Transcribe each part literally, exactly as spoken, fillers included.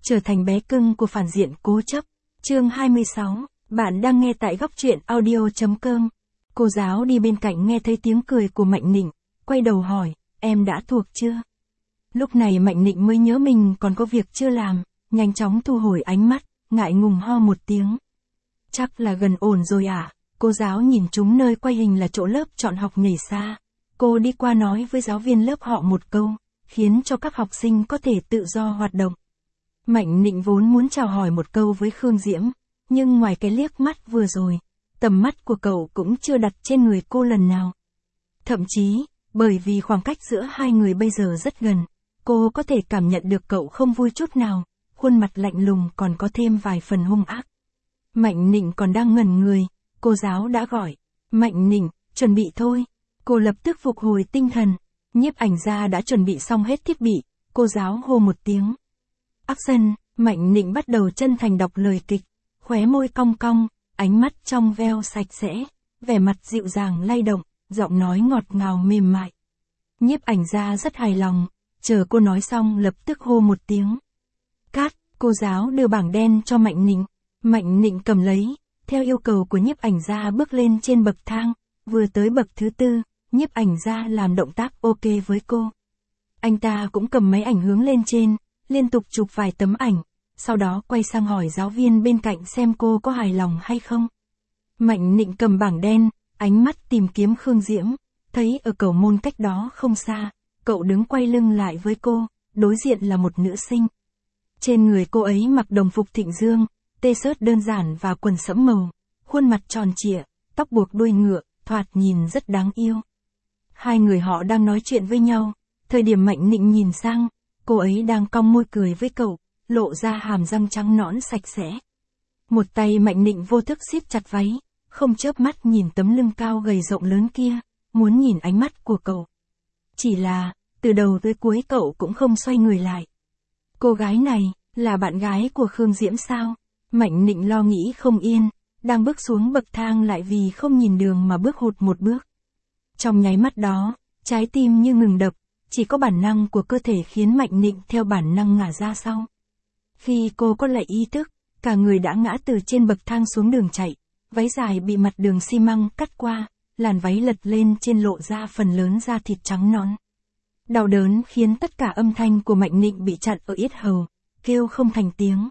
trở thành bé cưng của phản diện cố chấp. Chương hai mươi sáu, bạn đang nghe tại góc truyện audio chấm com. Cô giáo đi bên cạnh nghe thấy tiếng cười của Mạnh Nịnh, quay đầu hỏi, em đã thuộc chưa? Lúc này Mạnh Nịnh mới nhớ mình còn có việc chưa làm, nhanh chóng thu hồi ánh mắt, ngại ngùng ho một tiếng. Chắc là gần ổn rồi à? Cô giáo nhìn chúng nơi quay hình là chỗ lớp chọn học nhảy xa. Cô đi qua nói với giáo viên lớp họ một câu, khiến cho các học sinh có thể tự do hoạt động. Mạnh Nịnh vốn muốn chào hỏi một câu với Khương Diễm, nhưng ngoài cái liếc mắt vừa rồi, tầm mắt của cậu cũng chưa đặt trên người cô lần nào. Thậm chí, bởi vì khoảng cách giữa hai người bây giờ rất gần, cô có thể cảm nhận được cậu không vui chút nào, khuôn mặt lạnh lùng còn có thêm vài phần hung ác. Mạnh Nịnh còn đang ngẩn người, cô giáo đã gọi, Mạnh Nịnh, chuẩn bị thôi. Cô lập tức phục hồi tinh thần, nhiếp ảnh gia đã chuẩn bị xong hết thiết bị, cô giáo hô một tiếng. Action, Mạnh Nịnh bắt đầu chân thành đọc lời kịch, khóe môi cong cong, ánh mắt trong veo sạch sẽ, vẻ mặt dịu dàng lay động, giọng nói ngọt ngào mềm mại. Nhiếp ảnh gia rất hài lòng, chờ cô nói xong lập tức hô một tiếng. Cát, cô giáo đưa bảng đen cho Mạnh Nịnh, Mạnh Nịnh cầm lấy, theo yêu cầu của nhiếp ảnh gia bước lên trên bậc thang, vừa tới bậc thứ tư, nhiếp ảnh gia làm động tác ok với cô. Anh ta cũng cầm máy ảnh hướng lên trên, liên tục chụp vài tấm ảnh, sau đó quay sang hỏi giáo viên bên cạnh xem cô có hài lòng hay không. Mạnh Nịnh cầm bảng đen, ánh mắt tìm kiếm Khương Diễm, thấy ở cầu môn cách đó không xa, cậu đứng quay lưng lại với cô, đối diện là một nữ sinh. Trên người cô ấy mặc đồng phục Thịnh Dương, t-shirt đơn giản và quần sẫm màu, khuôn mặt tròn trịa, tóc buộc đuôi ngựa, thoạt nhìn rất đáng yêu. Hai người họ đang nói chuyện với nhau, thời điểm Mạnh Nịnh nhìn sang, cô ấy đang cong môi cười với cậu, lộ ra hàm răng trắng nõn sạch sẽ. Một tay Mạnh Nịnh vô thức siết chặt váy, không chớp mắt nhìn tấm lưng cao gầy rộng lớn kia, muốn nhìn ánh mắt của cậu. Chỉ là, từ đầu tới cuối cậu cũng không xoay người lại. Cô gái này, là bạn gái của Khương Diễm sao? Mạnh Nịnh lo nghĩ không yên, đang bước xuống bậc thang lại vì không nhìn đường mà bước hụt một bước. Trong nháy mắt đó, trái tim như ngừng đập, chỉ có bản năng của cơ thể khiến Mạnh Nịnh theo bản năng ngả ra sau. Khi cô có lại ý thức, cả người đã ngã từ trên bậc thang xuống đường chạy, váy dài bị mặt đường xi măng cắt qua, làn váy lật lên trên lộ ra phần lớn da thịt trắng nõn. Đau đớn khiến tất cả âm thanh của Mạnh Nịnh bị chặn ở yết hầu, kêu không thành tiếng.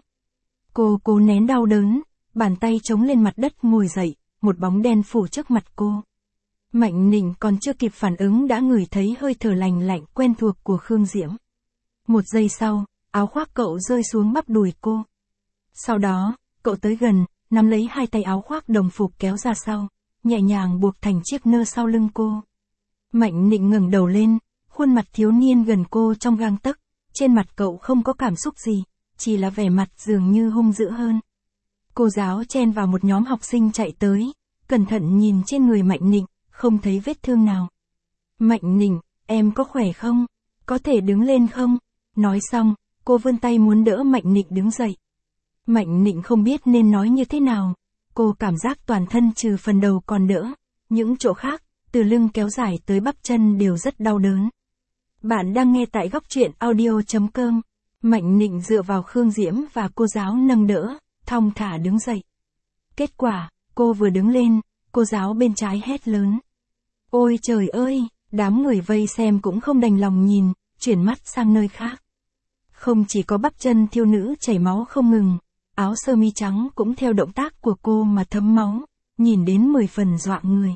Cô cố nén đau đớn, bàn tay chống lên mặt đất ngồi dậy, một bóng đen phủ trước mặt cô. Mạnh Nịnh còn chưa kịp phản ứng đã ngửi thấy hơi thở lành lạnh quen thuộc của Khương Diễm. Một giây sau, áo khoác cậu rơi xuống bắp đùi cô. Sau đó, cậu tới gần, nắm lấy hai tay áo khoác đồng phục kéo ra sau, nhẹ nhàng buộc thành chiếc nơ sau lưng cô. Mạnh Nịnh ngẩng đầu lên, khuôn mặt thiếu niên gần cô trong gang tấc, trên mặt cậu không có cảm xúc gì, chỉ là vẻ mặt dường như hung dữ hơn. Cô giáo chen vào một nhóm học sinh chạy tới, cẩn thận nhìn trên người Mạnh Nịnh, không thấy vết thương nào. Mạnh Nịnh, em có khỏe không? Có thể đứng lên không? Nói xong, cô vươn tay muốn đỡ Mạnh Nịnh đứng dậy. Mạnh Nịnh không biết nên nói như thế nào, cô cảm giác toàn thân trừ phần đầu còn đỡ, những chỗ khác, từ lưng kéo dài tới bắp chân đều rất đau đớn. Bạn đang nghe tại góc truyện audio chấm com. Mạnh Nịnh dựa vào Khương Diễm và cô giáo nâng đỡ, thong thả đứng dậy. Kết quả, cô vừa đứng lên, cô giáo bên trái hét lớn. Ôi trời ơi, đám người vây xem cũng không đành lòng nhìn, chuyển mắt sang nơi khác. Không chỉ có bắp chân thiếu nữ chảy máu không ngừng, áo sơ mi trắng cũng theo động tác của cô mà thấm máu, nhìn đến mười phần dọa người.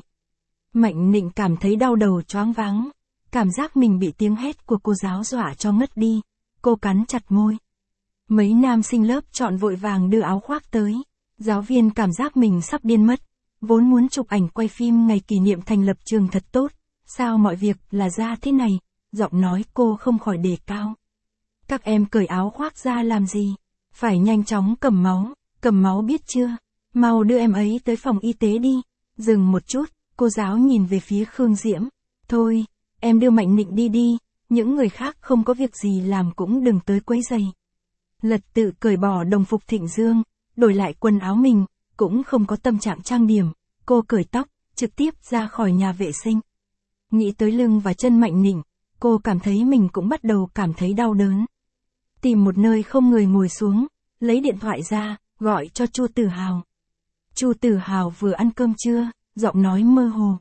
Mạnh Nịnh cảm thấy đau đầu choáng váng, cảm giác mình bị tiếng hét của cô giáo dọa cho ngất đi, cô cắn chặt môi. Mấy nam sinh lớp chọn vội vàng đưa áo khoác tới, giáo viên cảm giác mình sắp điên mất, vốn muốn chụp ảnh quay phim ngày kỷ niệm thành lập trường thật tốt, sao mọi việc là ra thế này, giọng nói cô không khỏi đề cao. Các em cởi áo khoác ra làm gì? Phải nhanh chóng cầm máu, cầm máu biết chưa? Mau đưa em ấy tới phòng y tế đi. Dừng một chút, cô giáo nhìn về phía Khương Diễm. Thôi, em đưa Mạnh Nịnh đi đi, những người khác không có việc gì làm cũng đừng tới quấy rầy. Lật tự cởi bỏ đồng phục Thịnh Dương, đổi lại quần áo mình, cũng không có tâm trạng trang điểm, cô cởi tóc, trực tiếp ra khỏi nhà vệ sinh. Nghĩ tới lưng và chân Mạnh Nịnh, cô cảm thấy mình cũng bắt đầu cảm thấy đau đớn. tìm một nơi không người ngồi xuống, lấy điện thoại ra, gọi cho Chu Tử Hào. Chu Tử Hào vừa ăn cơm trưa, giọng nói mơ hồ.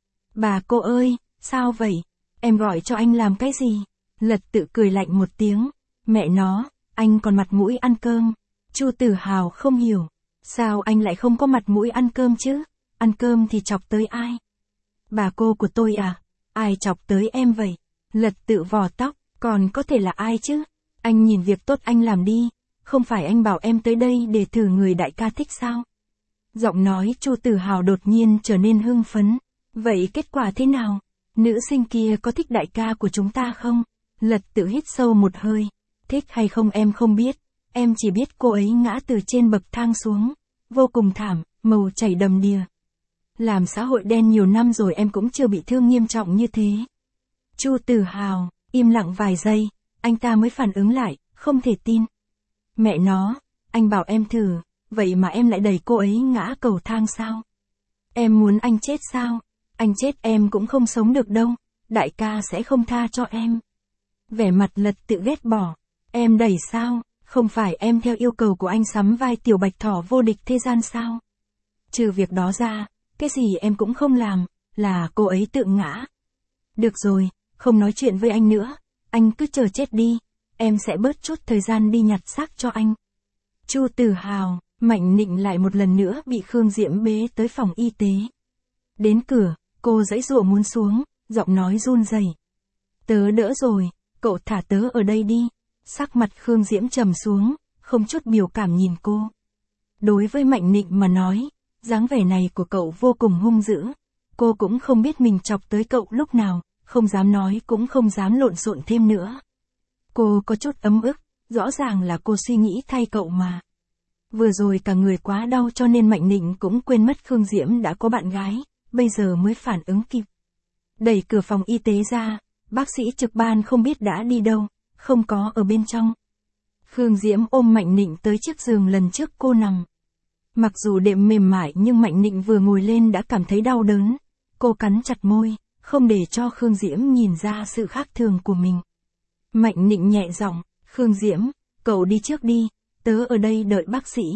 Bà cô ơi, sao vậy? Em gọi cho anh làm cái gì? Lật Tự cười lạnh một tiếng. Mẹ nó, anh còn mặt mũi ăn cơm. Chu Tử Hào không hiểu. Sao anh lại không có mặt mũi ăn cơm chứ? Ăn cơm thì chọc tới ai? Bà cô của tôi à? Ai chọc tới em vậy? Lật Tự vò tóc, còn có thể là ai chứ? Anh nhìn việc tốt anh làm đi. Không phải anh bảo em tới đây để thử người đại ca thích sao? Giọng nói Chu Tử Hào đột nhiên trở nên hưng phấn. Vậy kết quả thế nào? Nữ sinh kia có thích đại ca của chúng ta không? Lật Tự hít sâu một hơi. Thích hay không em không biết. Em chỉ biết cô ấy ngã từ trên bậc thang xuống. Vô cùng thảm, màu chảy đầm đìa. Làm xã hội đen nhiều năm rồi em cũng chưa bị thương nghiêm trọng như thế. Chu Tử Hào, im lặng vài giây, anh ta mới phản ứng lại, không thể tin. Mẹ nó, anh bảo em thử, vậy mà em lại đẩy cô ấy ngã cầu thang sao? Em muốn anh chết sao? Anh chết em cũng không sống được đâu, đại ca sẽ không tha cho em. Vẻ mặt Lật Tự ghét bỏ. Em đẩy sao? Không phải em theo yêu cầu của anh sắm vai tiểu bạch thỏ vô địch thế gian sao? Trừ việc đó ra, cái gì em cũng không làm, là cô ấy tự ngã. Được rồi, không nói chuyện với anh nữa, anh cứ chờ chết đi, em sẽ bớt chút thời gian đi nhặt xác cho anh. Chu Tử Hào, Mạnh Nịnh lại một lần nữa bị Khương Diễm bế tới phòng y tế. Đến cửa, cô giãy giụa muốn xuống, giọng nói run rẩy. Tớ đỡ rồi, cậu thả tớ ở đây đi. Sắc mặt Khương Diễm trầm xuống, không chút biểu cảm nhìn cô. Đối với Mạnh Nịnh mà nói, dáng vẻ này của cậu vô cùng hung dữ. Cô cũng không biết mình chọc tới cậu lúc nào, không dám nói cũng không dám lộn xộn thêm nữa. Cô có chút ấm ức, rõ ràng là cô suy nghĩ thay cậu mà. Vừa rồi cả người quá đau cho nên Mạnh Nịnh cũng quên mất Khương Diễm đã có bạn gái, bây giờ mới phản ứng kịp. Đẩy cửa phòng y tế ra, bác sĩ trực ban không biết đã đi đâu, không có ở bên trong. Khương Diễm ôm Mạnh Nịnh tới chiếc giường lần trước cô nằm. Mặc dù đệm mềm mại nhưng Mạnh Nịnh vừa ngồi lên đã cảm thấy đau đớn. Cô cắn chặt môi, không để cho Khương Diễm nhìn ra sự khác thường của mình. Mạnh Nịnh nhẹ giọng, Khương Diễm, cậu đi trước đi, tớ ở đây đợi bác sĩ.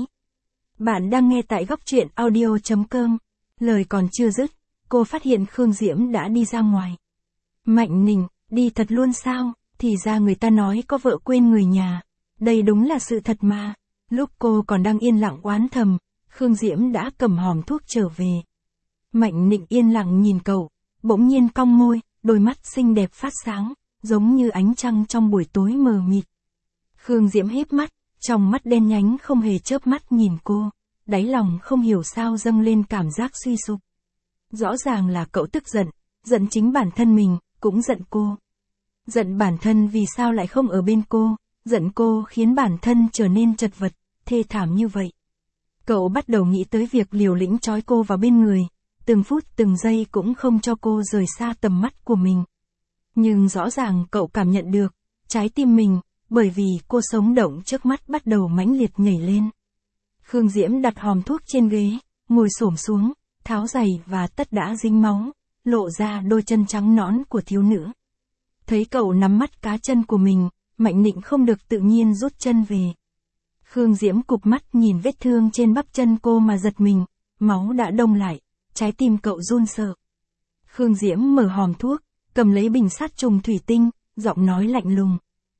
Bạn đang nghe tại góc truyện audio chấm com. Lời còn chưa dứt, cô phát hiện Khương Diễm đã đi ra ngoài. Mạnh Nịnh, đi thật luôn sao? Thì ra người ta nói có vợ quên người nhà. Đây đúng là sự thật mà. Lúc cô còn đang yên lặng oán thầm, Khương Diễm đã cầm hòm thuốc trở về. Mạnh Nịnh yên lặng nhìn cậu, bỗng nhiên cong môi, đôi mắt xinh đẹp phát sáng, giống như ánh trăng trong buổi tối mờ mịt. Khương Diễm híp mắt, trong mắt đen nhánh không hề chớp mắt nhìn cô, đáy lòng không hiểu sao dâng lên cảm giác suy sụp. Rõ ràng là cậu tức giận, giận chính bản thân mình, cũng giận cô. Giận bản thân vì sao lại không ở bên cô, giận cô khiến bản thân trở nên chật vật, thê thảm như vậy. Cậu bắt đầu nghĩ tới việc liều lĩnh trói cô vào bên người, từng phút từng giây cũng không cho cô rời xa tầm mắt của mình. Nhưng rõ ràng cậu cảm nhận được, trái tim mình, bởi vì cô sống động trước mắt bắt đầu mãnh liệt nhảy lên. Khương Diễm đặt hòm thuốc trên ghế, ngồi xổm xuống, tháo giày và tất đã dính máu, lộ ra đôi chân trắng nõn của thiếu nữ. Thấy cậu nắm mắt cá chân của mình, Mạnh Nịnh không được tự nhiên rút chân về. Khương Diễm cụp mắt nhìn vết thương trên bắp chân cô mà giật mình, máu đã đông lại, trái tim cậu run sợ. Khương Diễm mở hòm thuốc, cầm lấy bình sát trùng thủy tinh, giọng nói lạnh lùng.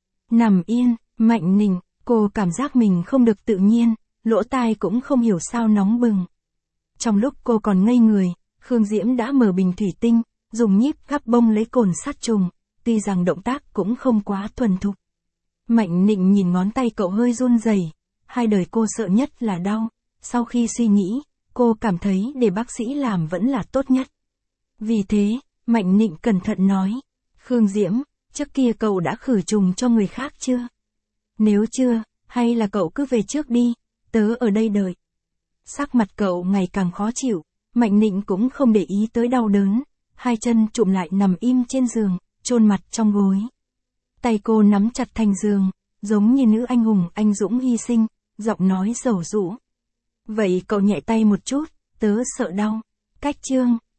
Nằm yên, Mạnh Nịnh, cô cảm giác mình không được tự nhiên, lỗ tai cũng không hiểu sao nóng bừng. Trong lúc cô còn ngây người, Khương Diễm đã mở bình thủy tinh, dùng nhíp gắp bông lấy cồn sát trùng, tuy rằng động tác cũng không quá thuần thục. Mạnh Nịnh nhìn ngón tay cậu hơi run rẩy, hai đời cô sợ nhất là đau, sau khi suy nghĩ, cô cảm thấy để bác sĩ làm vẫn là tốt nhất. Vì thế, Mạnh Nịnh cẩn thận nói, Khương Diễm, trước kia cậu đã khử trùng cho người khác chưa? Nếu chưa, hay là cậu cứ về trước đi, tớ ở đây đợi. Sắc mặt cậu ngày càng khó chịu, Mạnh Nịnh cũng không để ý tới đau đớn, hai chân chụm lại nằm im trên giường, chôn mặt trong gối. Tay cô nắm chặt thành giường, giống như nữ anh hùng anh dũng hy sinh, giọng nói dầu dũ. Vậy cậu nhẹ tay một chút, tớ sợ đau. Cách chương,